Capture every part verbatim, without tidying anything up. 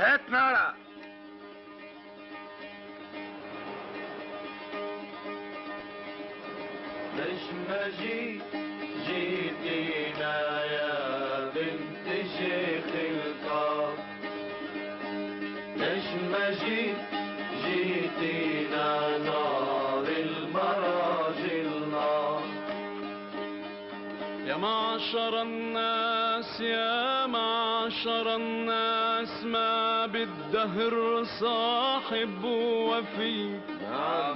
هات نارا. ليش ما جيت جيتينا يا بنت شيخ القاف؟ ليش ما جيت جيتينا نار المراجل نار؟ يا معشر الناس يا معشر الناس ما بالدهر صاحب وفي. نعم.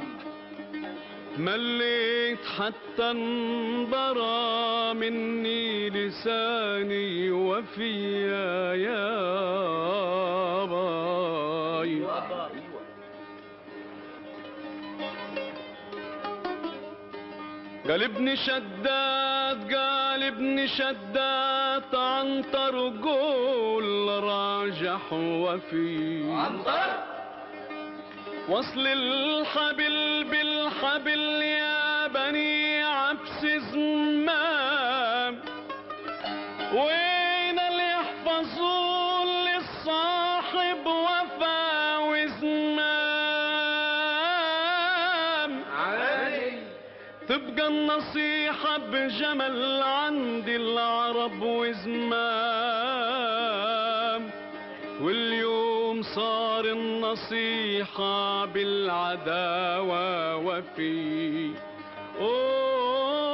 مليت حتى انبرى مني لساني وفيا يا باي. قال ابن شداد قال ابن شداد عنتر قول راجح وفي. عنتر وصل الحبل بالحبل يا بني عبس زمام. وين اللي يحفظون للصاحب وفا وزمام؟ علي تبقى النصيحة بجمل عند العرب وزمام. واليوم صار النصيحة بالعداوة وفي. أوه